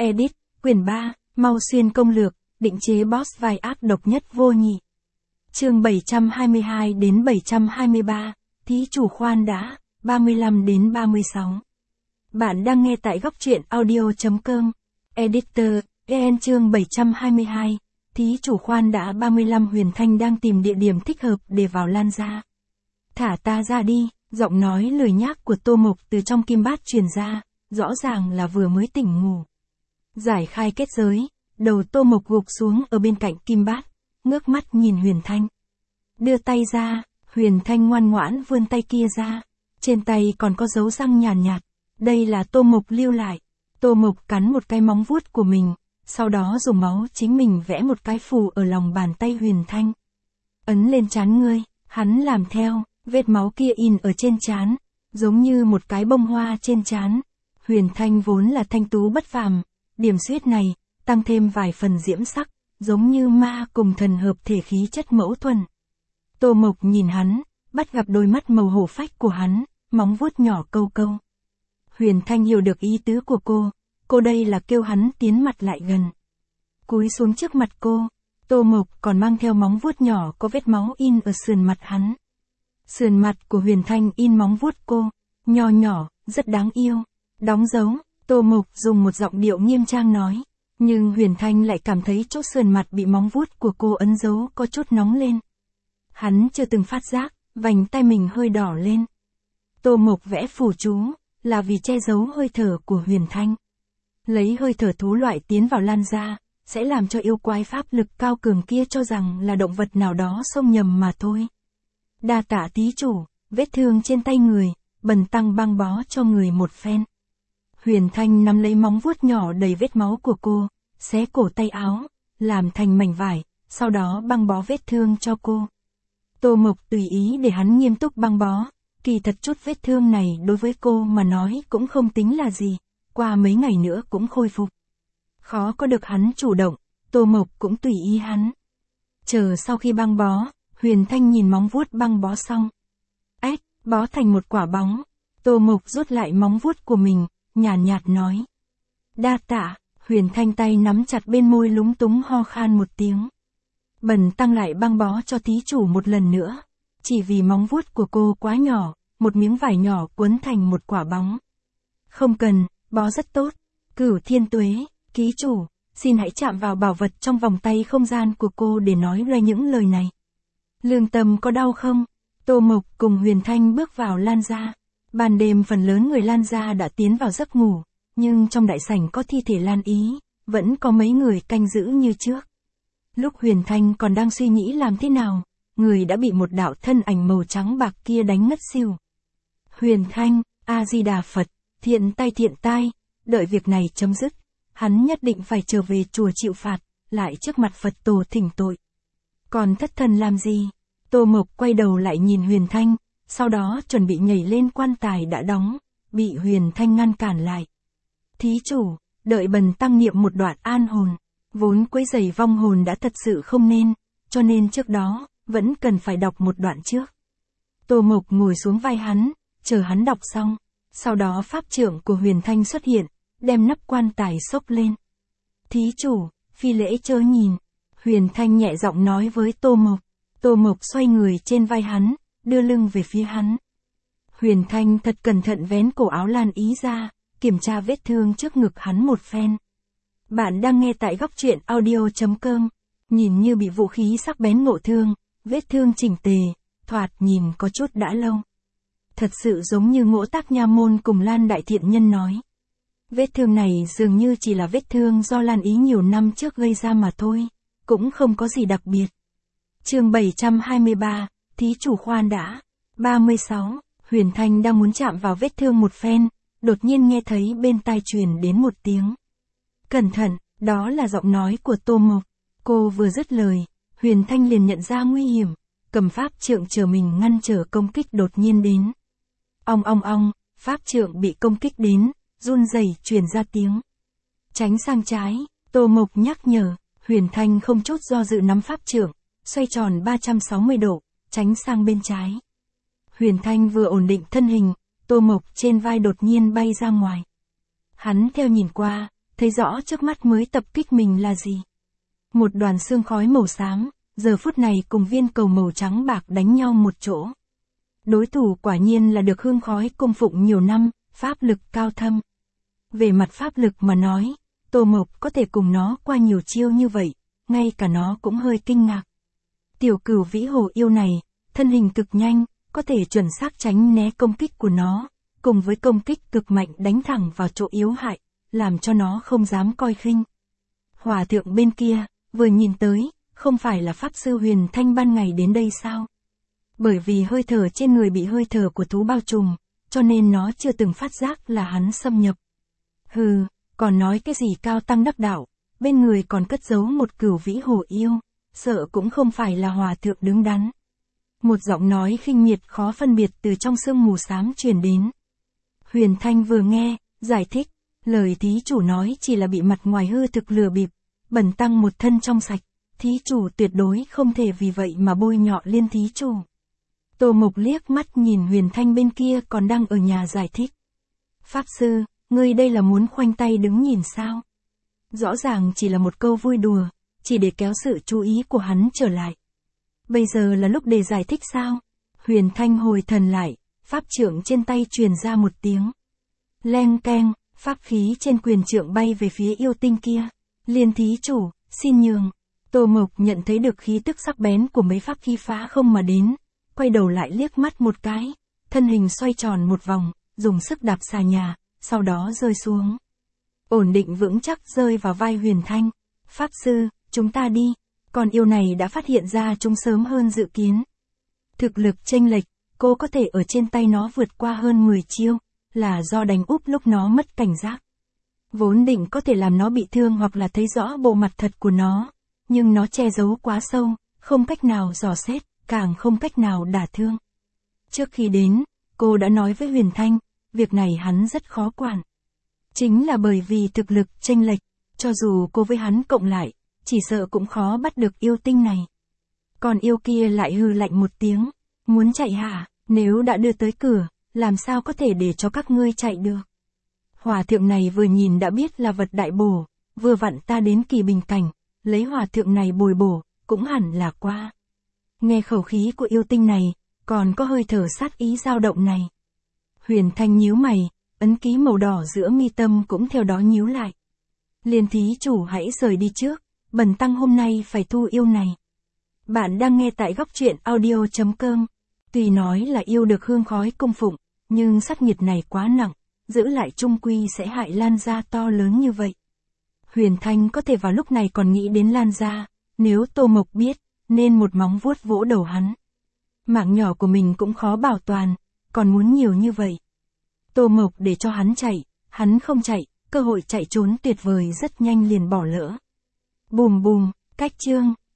Edit, quyển 3, Mau Xuyên công lược, định chế boss vai ác độc nhất vô nhị. Chương 722 đến 723, thí chủ khoan đã, 35 đến 36. Bạn đang nghe tại góc truyện audio.com. Editor, EN chương 722, thí chủ khoan đã 35. Huyền Thanh đang tìm địa điểm thích hợp để vào Lan gia. Thả ta ra đi, giọng nói lười nhác của Tô Mộc từ trong kim bát truyền ra, rõ ràng là vừa mới tỉnh ngủ. Giải khai kết giới, đầu Tô Mộc gục xuống ở bên cạnh kim bát, ngước mắt nhìn Huyền Thanh. Đưa tay ra, Huyền Thanh ngoan ngoãn vươn tay kia ra, trên tay còn có dấu răng nhàn nhạt, đây là Tô Mộc lưu lại. Tô Mộc cắn một cái móng vuốt của mình, sau đó dùng máu chính mình vẽ một cái phù ở lòng bàn tay Huyền Thanh. Ấn lên trán ngươi, hắn làm theo, vết máu kia in ở trên trán, giống như một cái bông hoa trên trán. Huyền Thanh vốn là thanh tú bất phàm, điểm xuyết này, tăng thêm vài phần diễm sắc, giống như ma cùng thần hợp thể khí chất mẫu thuần. Tô Mộc nhìn hắn, bắt gặp đôi mắt màu hổ phách của hắn, móng vuốt nhỏ câu câu. Huyền Thanh hiểu được ý tứ của cô đây là kêu hắn tiến mặt lại gần. Cúi xuống trước mặt cô, Tô Mộc còn mang theo móng vuốt nhỏ có vết máu in ở sườn mặt hắn. Sườn mặt của Huyền Thanh in móng vuốt cô, nho nhỏ, rất đáng yêu. Đóng dấu, Tô Mộc dùng một giọng điệu nghiêm trang nói, nhưng Huyền Thanh lại cảm thấy chỗ sườn mặt bị móng vuốt của cô ấn dấu có chút nóng lên. Hắn chưa từng phát giác, vành tay mình hơi đỏ lên. Tô Mộc vẽ phù chú, là vì che giấu hơi thở của Huyền Thanh. Lấy hơi thở thú loại tiến vào Lan gia, sẽ làm cho yêu quái pháp lực cao cường kia cho rằng là động vật nào đó xông nhầm mà thôi. Đa tạ thí chủ, vết thương trên tay người, bần tăng băng bó cho người một phen. Huyền Thanh nắm lấy móng vuốt nhỏ đầy vết máu của cô, xé cổ tay áo, làm thành mảnh vải, sau đó băng bó vết thương cho cô. Tô Mộc tùy ý để hắn nghiêm túc băng bó, kỳ thật chút vết thương này đối với cô mà nói cũng không tính là gì, qua mấy ngày nữa cũng khôi phục. Khó có được hắn chủ động, Tô Mộc cũng tùy ý hắn. Chờ sau khi băng bó, Huyền Thanh nhìn móng vuốt băng bó xong. Bó thành một quả bóng. Tô Mộc rút lại móng vuốt của mình, nhàn nhạt nói. Đa tạ, Huyền Thanh tay nắm chặt bên môi lúng túng ho khan một tiếng. Bần tăng lại băng bó cho thí chủ một lần nữa. Chỉ vì móng vuốt của cô quá nhỏ, một miếng vải nhỏ cuốn thành một quả bóng. Không cần, bó rất tốt. Cửu thiên tuế, ký chủ, xin hãy chạm vào bảo vật trong vòng tay không gian của cô để nói ra những lời này. Lương tâm có đau không? Tô Mộc cùng Huyền Thanh bước vào Lan gia. Ban đêm phần lớn người Lan gia đã tiến vào giấc ngủ, nhưng trong đại sảnh có thi thể Lan Ý, vẫn có mấy người canh giữ như trước. Lúc Huyền Thanh còn đang suy nghĩ làm thế nào, người đã bị một đạo thân ảnh màu trắng bạc kia đánh ngất xỉu. Huyền Thanh, A-di-đà Phật, thiện tai, đợi việc này chấm dứt, hắn nhất định phải trở về chùa chịu phạt, lại trước mặt Phật tổ thỉnh tội. Còn thất thần làm gì? Tô Mộc quay đầu lại nhìn Huyền Thanh, sau đó chuẩn bị nhảy lên quan tài đã đóng, bị Huyền Thanh ngăn cản lại. Thí chủ, đợi bần tăng niệm một đoạn an hồn, vốn quấy rầy vong hồn đã thật sự không nên, cho nên trước đó, vẫn cần phải đọc một đoạn trước. Tô Mộc ngồi xuống vai hắn, chờ hắn đọc xong, sau đó pháp trượng của Huyền Thanh xuất hiện, đem nắp quan tài xốc lên. Thí chủ, phi lễ chớ nhìn, Huyền Thanh nhẹ giọng nói với Tô Mộc. Tô Mộc xoay người trên vai hắn, đưa lưng về phía hắn. Huyền Thanh thật cẩn thận vén cổ áo Lan Ý ra, kiểm tra vết thương trước ngực hắn một phen. Bạn đang nghe tại góc truyện audio.com, nhìn như bị vũ khí sắc bén ngộ thương, vết thương chỉnh tề, thoạt nhìn có chút đã lâu. Thật sự giống như Ngỗ Tác Nha Môn cùng Lan Đại Thiện Nhân nói. Vết thương này dường như chỉ là vết thương do Lan Ý nhiều năm trước gây ra mà thôi, cũng không có gì đặc biệt. Chương 723, thí chủ khoan đã. 36, Huyền Thanh đang muốn chạm vào vết thương một phen, đột nhiên nghe thấy bên tai truyền đến một tiếng. Cẩn thận, đó là giọng nói của Tô Mộc. Cô vừa dứt lời, Huyền Thanh liền nhận ra nguy hiểm, cầm pháp trượng chờ mình ngăn trở công kích đột nhiên đến. Ong, pháp trượng bị công kích đến, run rẩy truyền ra tiếng. Tránh sang trái, Tô Mộc nhắc nhở, Huyền Thanh không chút do dự nắm pháp trượng, xoay tròn 360 độ, tránh sang bên trái. Huyền Thanh vừa ổn định thân hình, Tô Mộc trên vai đột nhiên bay ra ngoài. Hắn theo nhìn qua, thấy rõ trước mắt mới tập kích mình là gì. Một đoàn sương khói màu xám, giờ phút này cùng viên cầu màu trắng bạc đánh nhau một chỗ. Đối thủ quả nhiên là được hương khói cung phụng nhiều năm, pháp lực cao thâm. Về mặt pháp lực mà nói, Tô Mộc có thể cùng nó qua nhiều chiêu như vậy, ngay cả nó cũng hơi kinh ngạc. Tiểu Cửu Vĩ Hồ yêu này, thân hình cực nhanh, có thể chuẩn xác tránh né công kích của nó, cùng với công kích cực mạnh đánh thẳng vào chỗ yếu hại, làm cho nó không dám coi khinh. Hòa thượng bên kia, vừa nhìn tới, không phải là Pháp Sư Huyền Thanh ban ngày đến đây sao? Bởi vì hơi thở trên người bị hơi thở của thú bao trùm, cho nên nó chưa từng phát giác là hắn xâm nhập. Hừ, còn nói cái gì cao tăng đắc đạo, bên người còn cất giấu một Cửu Vĩ Hồ yêu, sợ cũng không phải là hòa thượng đứng đắn. Một giọng nói khinh miệt khó phân biệt từ trong sương mù xám truyền đến. Huyền Thanh vừa nghe, giải thích, lời thí chủ nói chỉ là bị mặt ngoài hư thực lừa bịp, bẩn tăng một thân trong sạch, thí chủ tuyệt đối không thể vì vậy mà bôi nhọ Liên thí chủ. Tô Mộc liếc mắt nhìn Huyền Thanh bên kia còn đang ở nhà giải thích. Pháp sư, ngươi đây là muốn khoanh tay đứng nhìn sao? Rõ ràng chỉ là một câu vui đùa, chỉ để kéo sự chú ý của hắn trở lại. Bây giờ là lúc để giải thích sao? Huyền Thanh hồi thần lại, pháp trượng trên tay truyền ra một tiếng. Leng keng, pháp khí trên quyền trượng bay về phía yêu tinh kia. Liên thí chủ, xin nhường. Tô Mộc nhận thấy được khí tức sắc bén của mấy pháp khí phá không mà đến, quay đầu lại liếc mắt một cái, thân hình xoay tròn một vòng, dùng sức đạp xà nhà, sau đó rơi xuống. Ổn định vững chắc rơi vào vai Huyền Thanh. Pháp sư, chúng ta đi. Còn yêu này đã phát hiện ra chúng sớm hơn dự kiến. Thực lực chênh lệch, cô có thể ở trên tay nó vượt qua hơn 10 chiêu, là do đánh úp lúc nó mất cảnh giác. Vốn định có thể làm nó bị thương hoặc là thấy rõ bộ mặt thật của nó, nhưng nó che giấu quá sâu, không cách nào dò xét, càng không cách nào đả thương. Trước khi đến, cô đã nói với Huyền Thanh, việc này hắn rất khó quản. Chính là bởi vì thực lực chênh lệch, cho dù cô với hắn cộng lại, chỉ sợ cũng khó bắt được yêu tinh này. Còn yêu kia lại hừ lạnh một tiếng, muốn chạy hả, nếu đã đưa tới cửa, làm sao có thể để cho các ngươi chạy được. Hòa thượng này vừa nhìn đã biết là vật đại bổ, vừa vặn ta đến kỳ bình cảnh, lấy hòa thượng này bồi bổ, cũng hẳn là qua. Nghe khẩu khí của yêu tinh này, còn có hơi thở sát ý dao động này. Huyền Thanh nhíu mày, ấn ký màu đỏ giữa mi tâm cũng theo đó nhíu lại. Liên thí chủ hãy rời đi trước, bần tăng hôm nay phải thu yêu này. Bạn đang nghe tại góc truyện audio.com. Tuy nói là yêu được hương khói cung phụng, nhưng sát nghiệt này quá nặng, giữ lại chung quy sẽ hại Lan gia to lớn như vậy. Huyền Thanh có thể vào lúc này còn nghĩ đến Lan gia, nếu Tô Mộc biết, nên một móng vuốt vỗ đầu hắn. Mạng nhỏ của mình cũng khó bảo toàn, còn muốn nhiều như vậy. Tô Mộc để cho hắn không chạy, cơ hội chạy trốn tuyệt vời rất nhanh liền bỏ lỡ. Bùm bùm, cách chương.